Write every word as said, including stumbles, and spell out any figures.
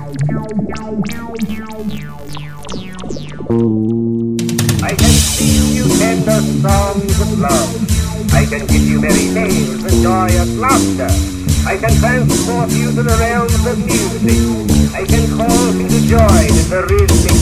I can sing you tender songs of love. I can give you merry tales and joyous laughter. I can transport you to the realms of music. I can call you to join in the rhythmic